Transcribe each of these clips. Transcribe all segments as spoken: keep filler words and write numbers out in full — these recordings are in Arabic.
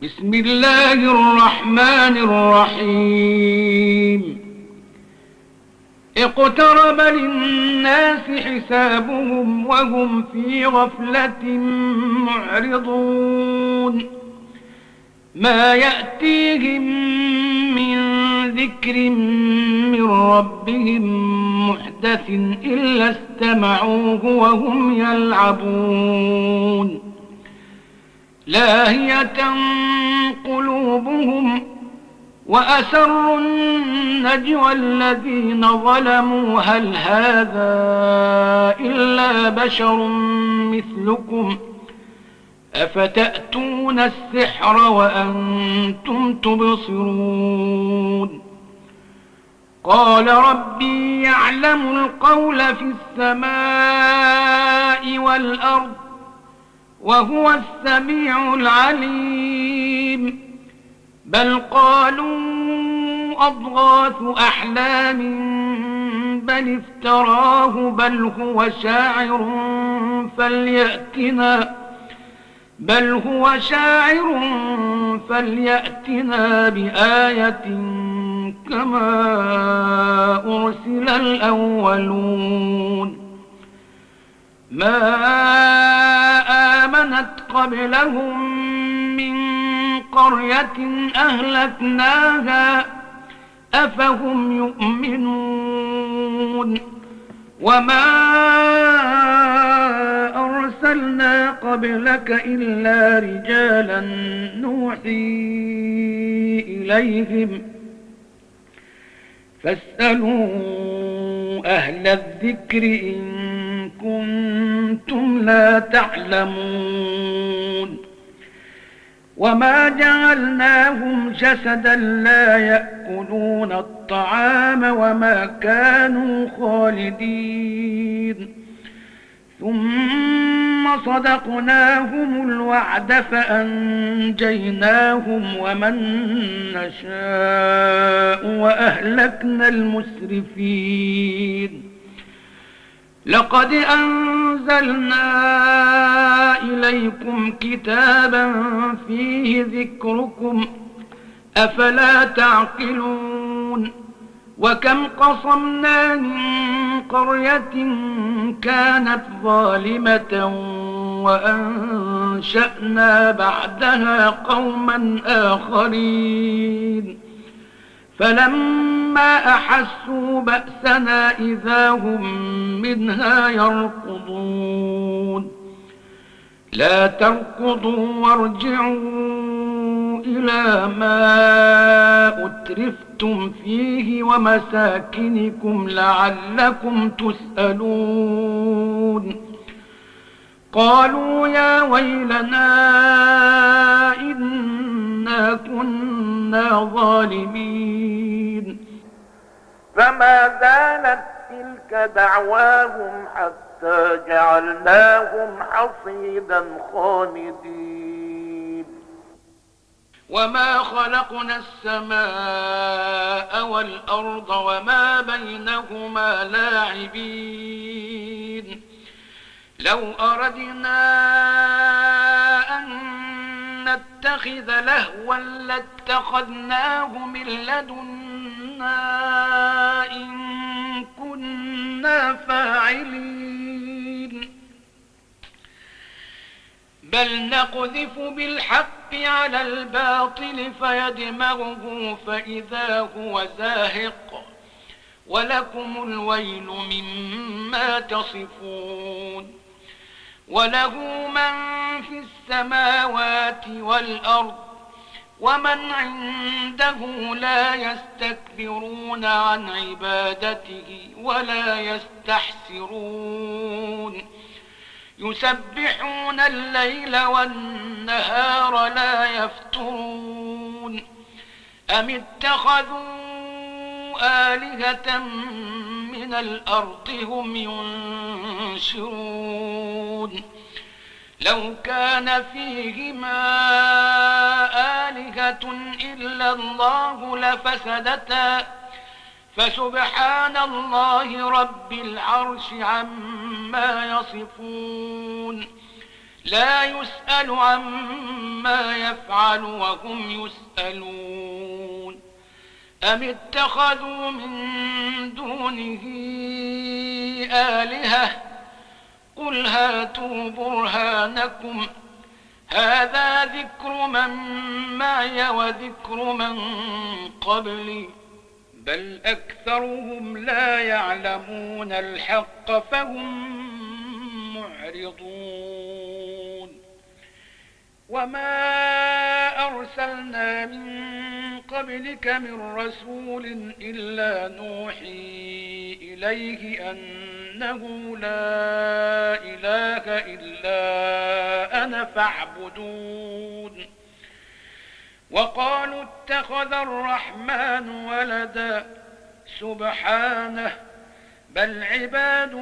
بسم الله الرحمن الرحيم. اقترب للناس حسابهم وهم في غفلة معرضون. ما يأتيهم من ذكر من ربهم محدث إلا استمعوه وهم يلعبون. لاهية قلوبهم وأسروا النجوى الذين ظلموا هل هذا إلا بشر مثلكم أفتأتون السحر وأنتم تبصرون. قال ربي يعلم القول في السماء والأرض وهو السميع العليم. بل قالوا أضغاث أحلام بل افتراه بل هو شاعر فليأتنا بل هو شاعر فليأتنا بآية كما أرسل الأولون. ما آمنت قبلهم من قرية أهلكناها أفهم يؤمنون. وما أرسلنا قبلك إلا رجالا نوحي إليهم فاسألوا أهل الذكر إن كنتم لا تعلمون. وما جعلناهم جسدا لا يأكلون الطعام وما كانوا خالدين. ثم صدقناهم الوعد فأنجيناهم ومن نشاء وأهلكنا المسرفين. لقد أنزلنا إليكم كتابا فيه ذكركم أفلا تعقلون. وكم قصمنا من قرية كانت ظالمة وأنشأنا بعدها قوما آخرين فلما أحسوا بأسنا إذا هم منها يركضون. لا تركضوا وارجعوا إلى ما أترفتم فيه ومساكنكم لعلكم تسألون. قالوا يا ويلنا إنا كنا ظالمين. فما زالت تلك دعواهم حتى جعلناهم حصيدا خامدين. وما خلقنا السماء والأرض وما بينهما لاعبين. لو أردنا أن نتخذ لهوا لاتخذناه من لدنا إن كنا فاعلين. بل نقذف بالحق على الباطل فيدمغه فإذا هو زاهق ولكم الويل مما تصفون. وله من في السماوات والأرض ومن عنده لا يستكبرون عن عبادته ولا يستحسرون. يسبحون الليل والنهار لا يفترون. أم اتخذوا آلهة من الأرض هم ينشرون. لو كان فيهما آلهة إلا الله لفسدتا فسبحان الله رب العرش عما يصفون. لا يسأل عما يفعل وهم يسألون أم اتخذوا من دونه آلهة قل هاتوا برهانكم هذا ذكر من معي وذكر من قبلي بل أكثرهم لا يعلمون الحق فهم معرضون وما أرسلنا من قبلك من رسول إلا نوحي إليه أنه لا إله إلا أنا فاعبدون وقالوا اتخذ الرحمن ولدا سبحانه بل عباد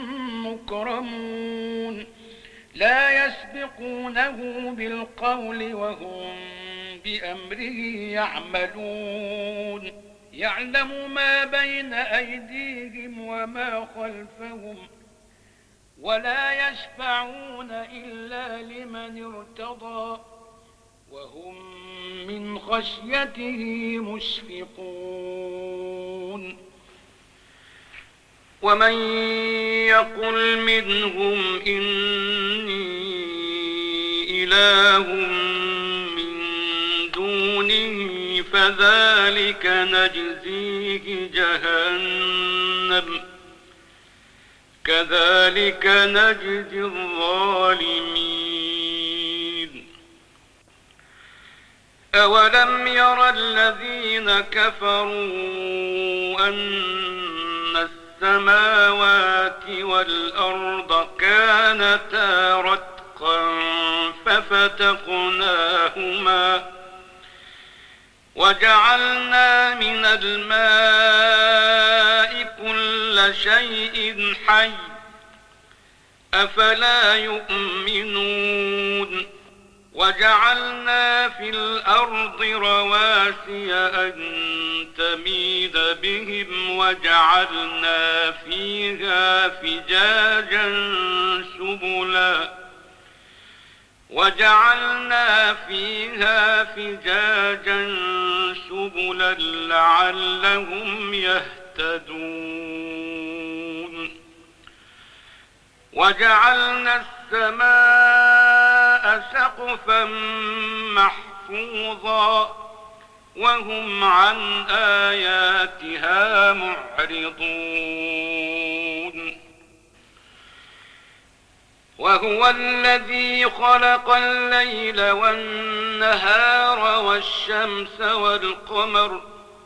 مكرمون لا يسبقونه بالقول وهم بأمره يعملون يعلم ما بين أيديهم وما خلفهم ولا يشفعون إلا لمن ارتضى وهم من خشيته مشفقون ومن يقل منهم إني إله من دونه فذلك نجزيه جهنم كذلك نجزي الظالمين أولم ير الذين كفروا أن السماوات والأرض كانتا رتقا ففتقناهما وجعلنا من الماء كل شيء حي أفلا يؤمنون وجعلنا في الأرض رواسي أن تميد بهم وجعلنا فيها فجاجا سبلا وجعلنا فيها فجاجا سبلا لعلهم يهتدون وجعلنا السماء سقفا محفوظا وهم عن آياتها معرضون وهو الذي خلق الليل والنهار والشمس والقمر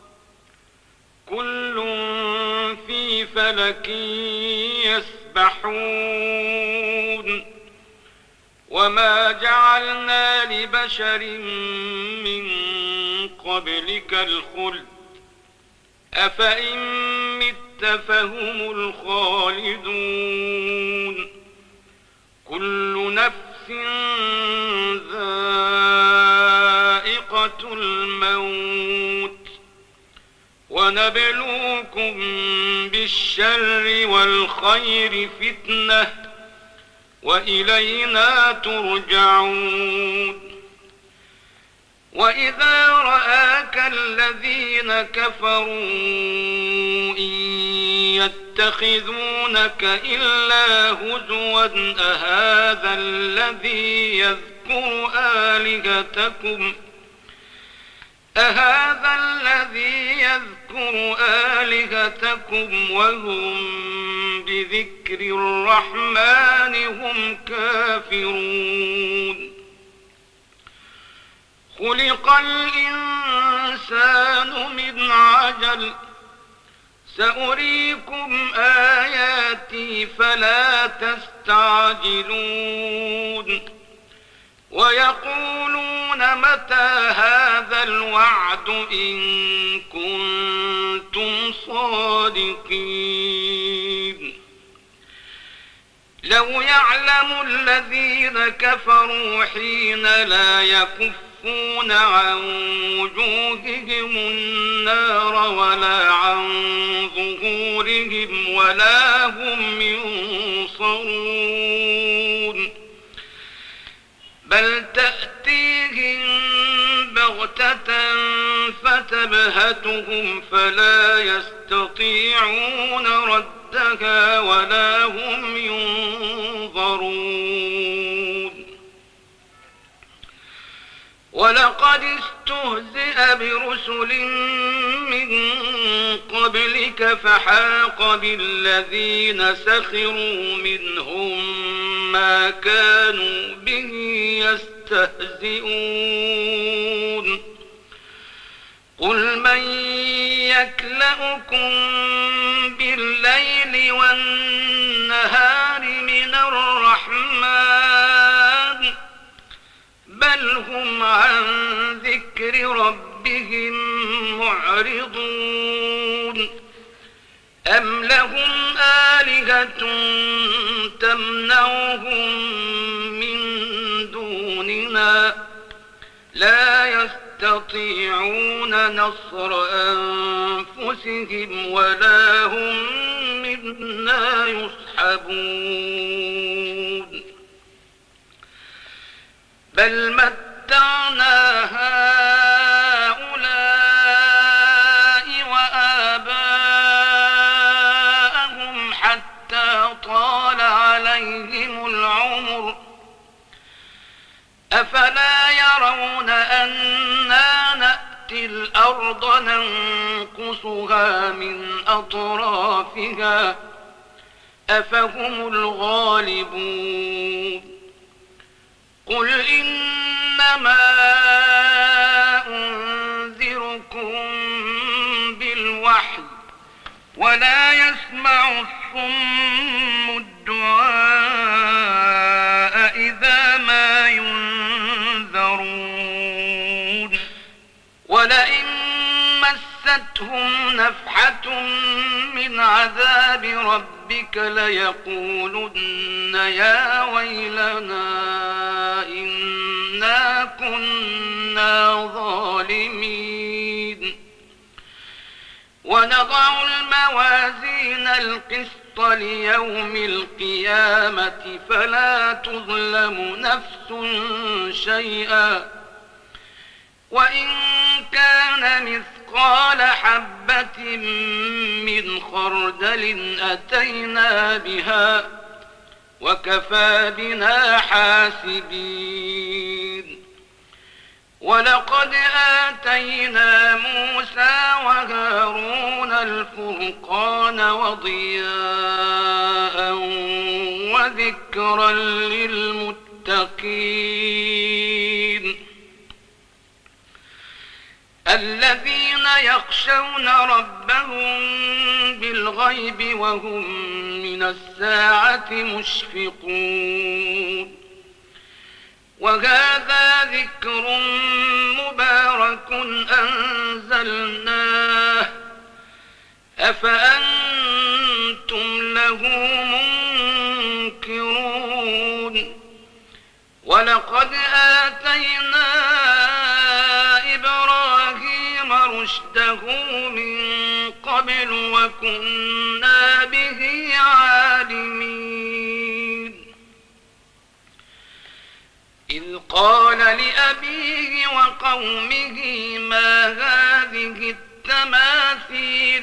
كل في فلك يسبحون وما جعلنا لبشر من قبلك الخلد أفإن مت فهم الخالدون كل نفس ذائقة الموت ونبلوكم بالشر والخير فتنة وإلينا ترجعون وإذا رآك الذين كفروا إن يتخذونك إلا هزوا أهذا الذي يذكر آلهتكم أهذا الذي يذكر آلهتكم وهم بذكر الرحمن هم كافرون خلق الإنسان من عجل سأريكم آياتي فلا تستعجلون ويقولون متى هذا الوعد إن كنتم صادقين لو يعلم الذين كفروا حين لا يكفون عن وجوههم النار ولا عن ظهورهم ولا هم ينصرون بغتة فتبهتهم فلا يستطيعون ردها ولا هم ينظرون. ولقد استهزئ برسل من قبلك فحاق بالذين سخروا منهم ما كانوا به يستهزئون. قل من يكلؤكم بالليل والنهار من الرحمن بل هم عن ذكر ربهم معرضون. أم لهم آلهة تمنعهم من دوننا لا يستطيعون نصر أنفسهم ولا هم منا يصحبون. بل متعنا هؤلاء وآباءهم حتى طال عليهم العمر أفلا يرون أنا نأتي الأرض ننقصها من أطرافها أفهم الغالبون. قل إنما أنذركم بالوحي ولا يسمع الصم الدعاء إذا ما ينذرون. ولئن مستهم نفحة من عذاب ربك ليقولن يا ويلنا إنا كنا ظالمين. ونضع الموازين القسط ليوم القيامة فلا تظلم نفس شيئا وإن كان مثقال حبة من خردل أتينا بها وكفى بنا حاسبين. ولقد آتينا موسى وهارون الفرقان وضياء وذكرا للمتقين الذين يخشون ربهم بالغيب وهم من الساعة مشفقون. وهذا ذكر مبارك أنزلناه أفأنتم له منكرون. ولقد آتينا إبراهيم رشده من قبل وكنا به عالمين. إذ قال لأبيه وقومه ما هذه التماثيل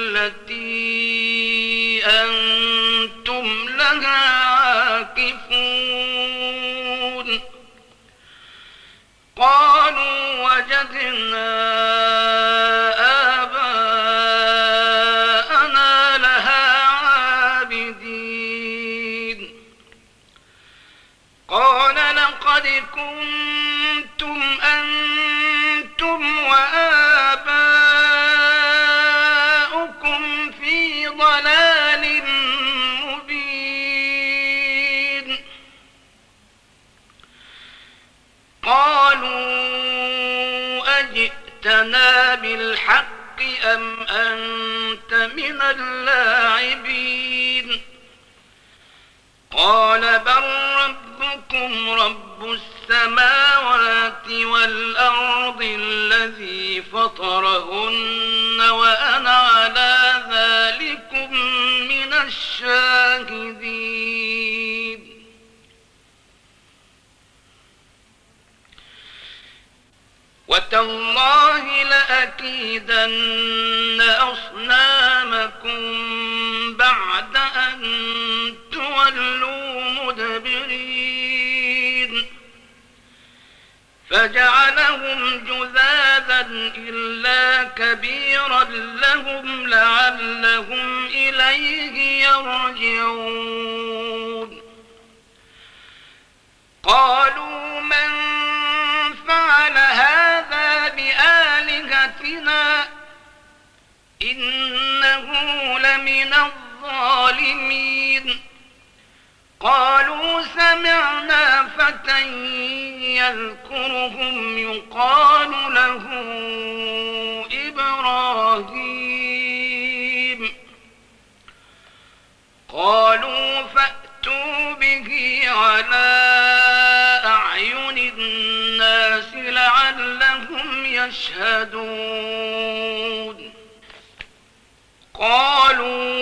التي أنتم لها عاكفون. قالوا وجدنا آباءنا لها عابدين. قال لقد كنتم أنتم وآباؤكم في ضلال مبين. قالوا أجئتنا بالحق أم أنت من اللاعبين. قال بل ربكم رب السماوات والأرض الذي فطرهن وأنا على ذلكم من الشاهدين. وتالله لأكيدن أصنامكم بعد أن تولوا مدبرين فجعلهم جذاذا إلا كبيرا لهم لعلهم إليه يرجعون قالوا من فعل هذا بآلهتنا إنه لمن الظالمين قالوا سمعنا فتى يذكرهم يقال له إبراهيم قالوا فأتوا به على أعين الناس لعلهم يشهدون قالوا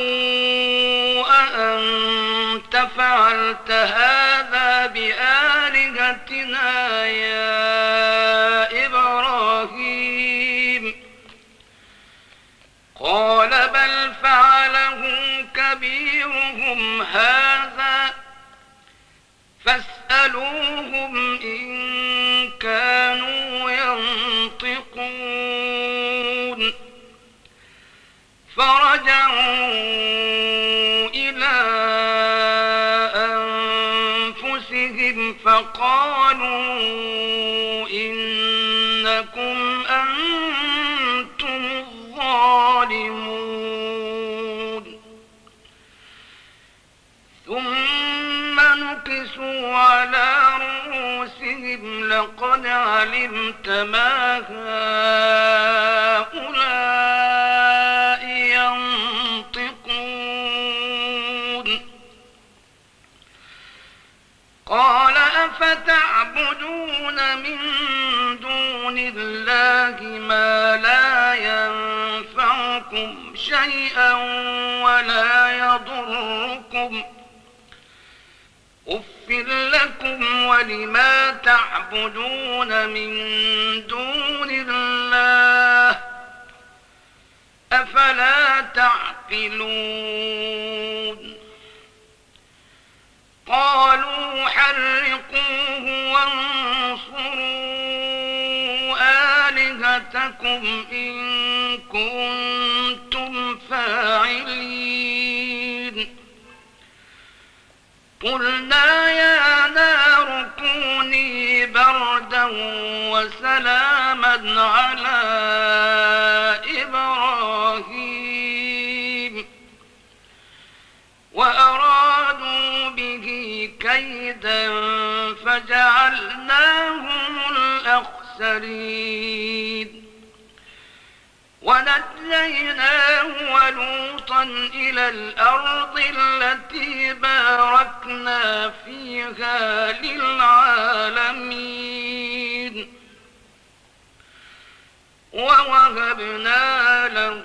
أأنت فعلت هذا بآلهتنا يا إبراهيم قال بل فعله كبيرهم هذا فاسألوهم إن كانوا ينطقون فرجعوا إلى أنفسهم فقالوا إنكم أنتم الظالمون ثم نكسوا على رؤوسهم لقد علمت ما هؤلاء ينطقون قال أفتعبدون من دون الله ما لا ينفعكم شيئا ولا يضركم أف لكم ولما تعبدون من دون الله أفلا تعقلون قالوا حرقوه وانصروا آلهتكم إن كنتم فاعلين قلنا يا نار كوني بردا وسلاما على إبراهيم وأرادوا به كيدا فجعلناهم الأخسرين ونجيناه ولوطا إلى الأرض التي باركنا فيها للعالمين ووهبنا له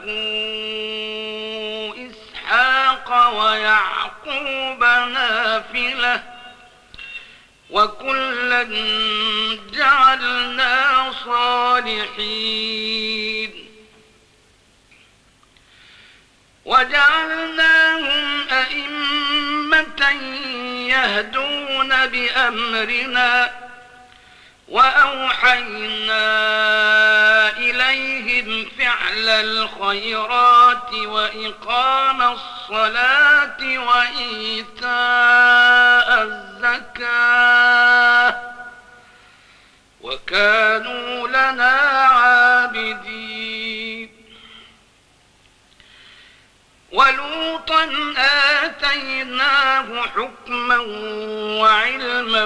إسحاق ويعقوب نافلة وكلا جعلنا صالحين وجعلناهم أئمة يهدون بأمرنا وأوحينا إليهم فعل الخيرات وإقام الصلاة وإيتاء الزكاة وكانوا لنا عابدين ولوطا آتيناه حكما وعلما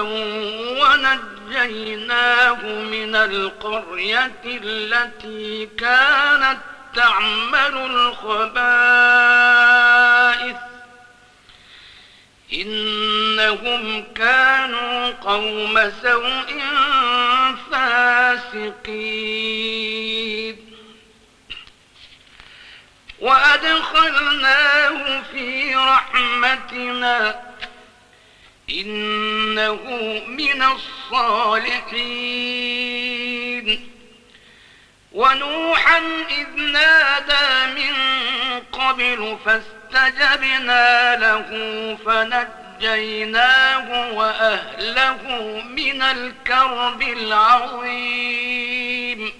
ونجيناه من القرية التي كانت تعمل الخبائث إنهم كانوا قوم سوء فاسقين وأدخلناه في رحمتنا إنه من الصالحين ونوحا إذ نادى من قبل فاستجبنا له فنجيناه وأهله من الكرب العظيم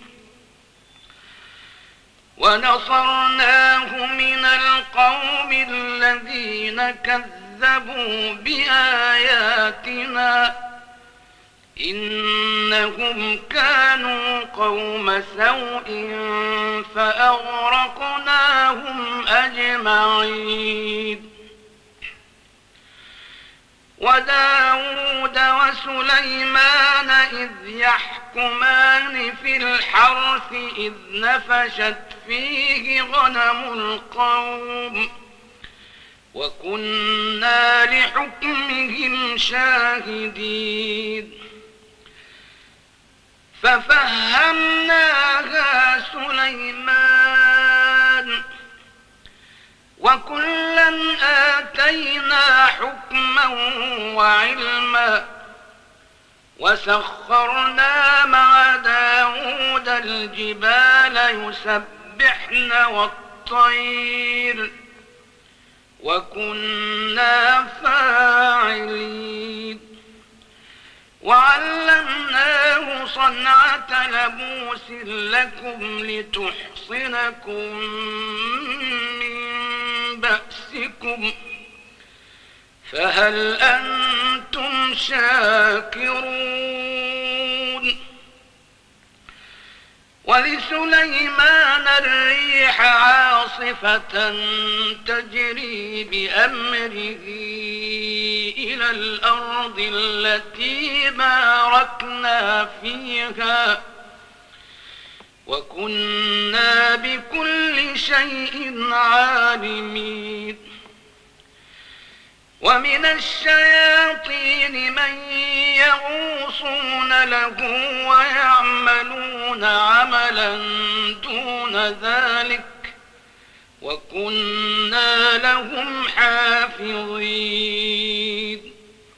ونصرناه من القوم الذين كذبوا بآياتنا إنهم كانوا قوم سوء فأغرقناهم أجمعين وداود وسليمان إذ يحكمان في الحرث إذ نفشت فيه غنم القوم وكنا لحكمهم شاهدين ففهمناها سليمان وكلا آتينا حكما وعلما وسخرنا مع داود الجبال يسبحن والطير وكنا فاعلين وعلمناه صنعة لبوس لكم لتحصنكم من بأسكم فهل أنتم شاكرون ولسليمان الريح عاصفة تجري بأمره إلى الأرض التي باركنا فيها وكنا بكل شيء عالمين ومن الشياطين من يغوصون له ويعملون عملا دون ذلك وكنا لهم حافظين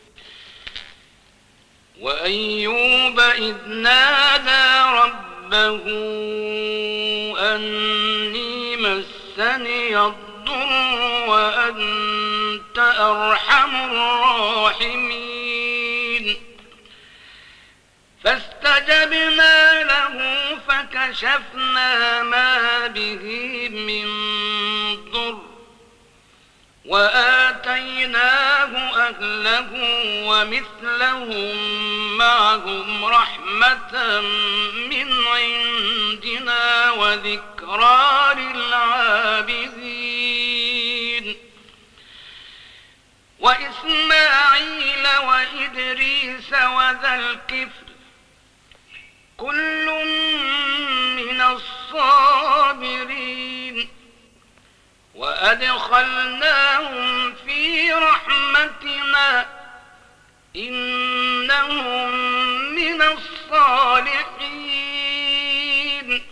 وأيوب إذ نادى ربه أني مسني الضر وأنت أرحم الراحمين فاستجبنا له فكشفنا ما به من ضر وآتيناه أهله ومثلهم معهم رحمة من عندنا وذكرى للعابدين وإسماعيل وإدريس وذا الكفل كل من الصابرين وأدخلناهم في رحمتنا إنهم من الصالحين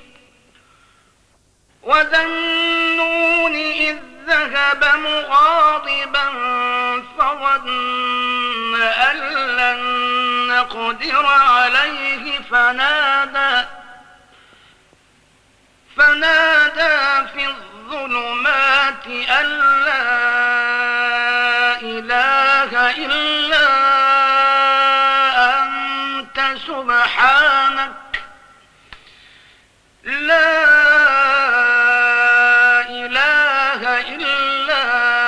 وذا النون إذ ذهب مغاضبا فظن أن لن نقدر عليه فنادى فنادى في الظلمات أن لا إله إلا أنت سبحانك لا إله إلا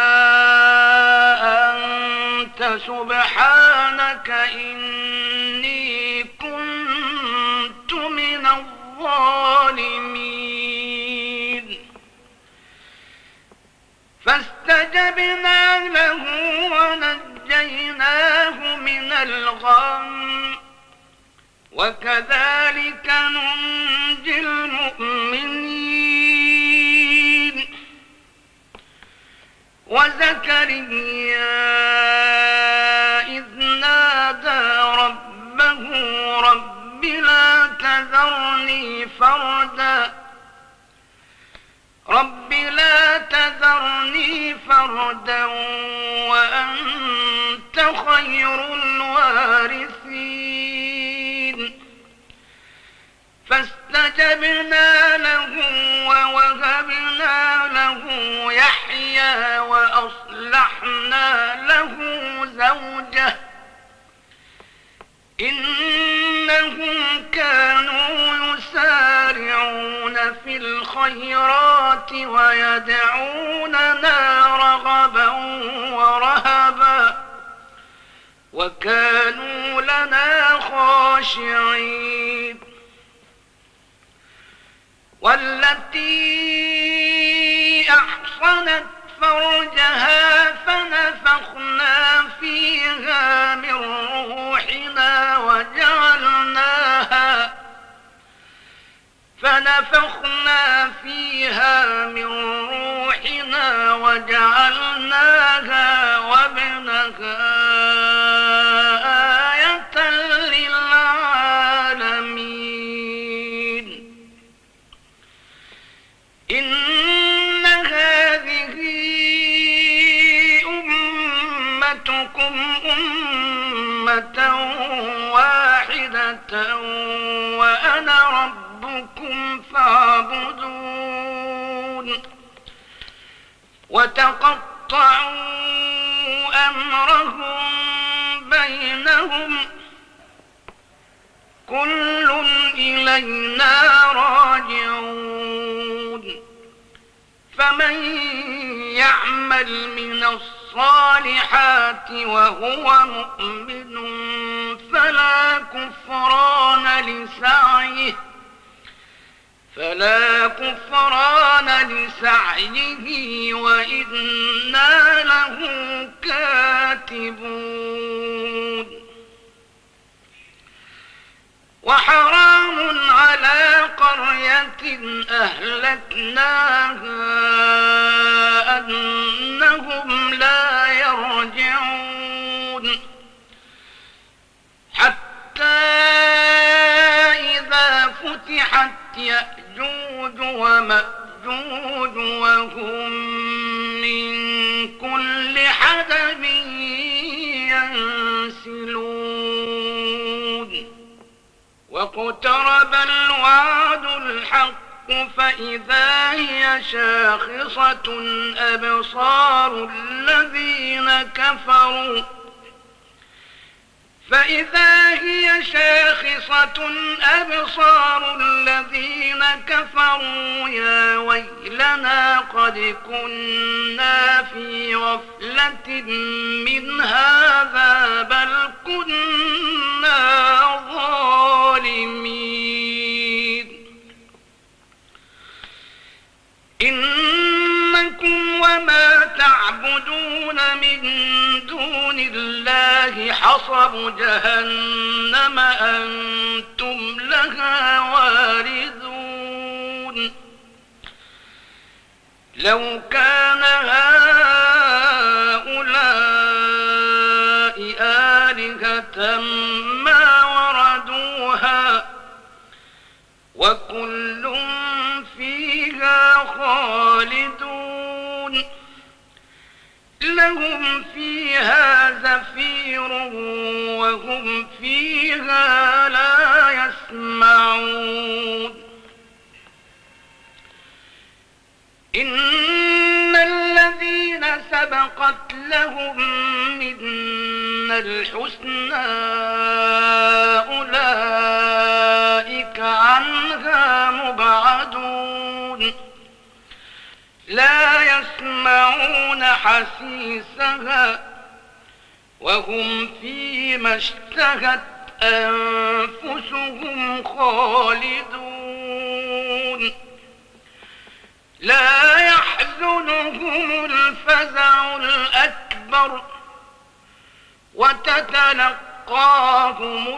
أنت سبحانك إني كنت من الظالمين فاستجبنا له ونجيناه من الغم وكذلك ننجي المؤمنين وزكريا إذ نادى ربه رب لا تذرني فردا رب لا تذرني فردا وأنت خير الوارثين فاستجبنا في الخيرات ويدعوننا رغبا ورهبا وكانوا لنا خاشعين. والتي أحصنت فرجها فنفخنا فيها من روحنا وجعلناها فنفخنا فيها من روحنا وجعلناها وابنها آية للعالمين. إن هذه أمتكم أمة واحدة وأنا ربكم فاعبدون. وتقطعوا أمرهم بينهم كل إلينا راجعون. فمن يعمل من الصالحات وهو مؤمن فلا كفران لسعيه فلا كفران لسعيه وإنا له كاتبون. وحرام على قرية أهلكناها أنهم لا يرجعون حتى إذا فتحت يأجوج ومأجوج وهم من كل حدب ينسلون. واقترب الوعد الحق فإذا هي شاخصة أبصار الذين كفروا فإذا هي شاخصة أبصار الذين كفروا يا ويلنا قد كنا في غفلة من هذا بل كنا ظالمين. إنكم وما تعبدون من دون الله حصب جهنم أنتم لها واردون. لو كان هؤلاء آلهة ما وردوها وكل فيها خالدون. لهم فيها زفير وهم فيها لا يسمعون. إن الذين سبقت لهم منا الحسنى أولئك عنها مبعدون لا يسمعون حسيسها وهم فيما اشتهت أنفسهم خالدون. لا يحزنهم الفزع الأكبر وتتلقاهم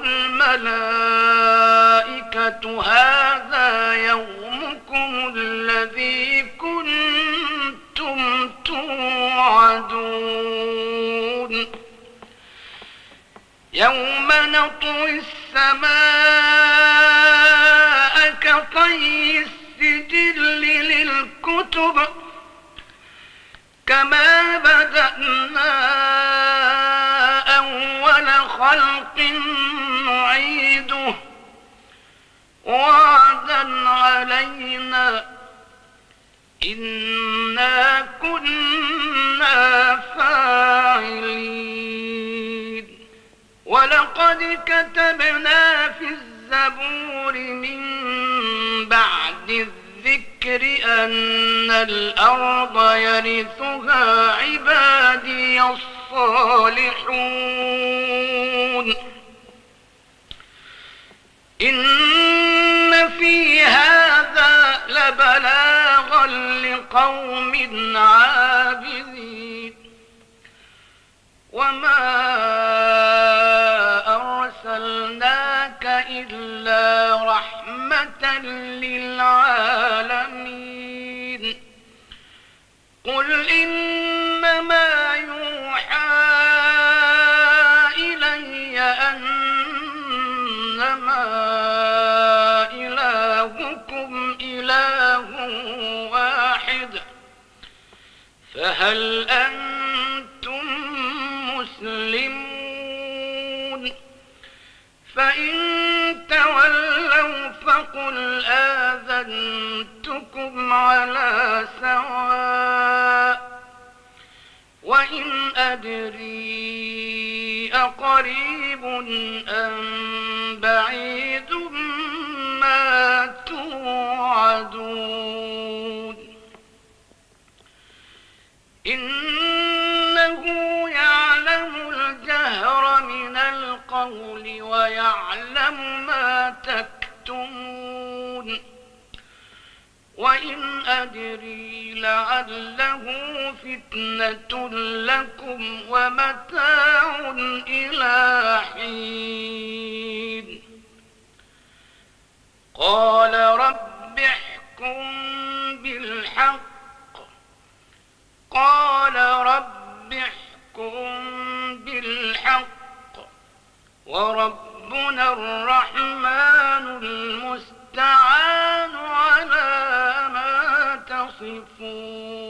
الملائكة هذا يومكم الذي كنتم توعدون. يوم نطوي السماء كطي السجل للكتب كما بدأنا أول خلق نعيده وعدا علينا إنا كنا فاعلين. ولقد كتبنا في الزبور من بعد الذكر الذكر أن الأرض يرثها عبادي الصالحون إن في هذا لبلاغا لقوم عابدين وما أرسلناك إلا رحمة للعالمين قل إنما يوحى إلي أنما إلهكم إله واحد فهل أنتم مسلمون فإن تولوا فقل آذنتكم على سواء وإن أدري أقريب أم بعيد ما توعدون إنه يعلم الجهر من القول ويعلم ما تكتمون وإن أدري لعله فتنة لكم ومتاع إلى حين قال رب احكم بالحق قال رب احكم بالحق وربنا الرحمن المستعان على ما تصفون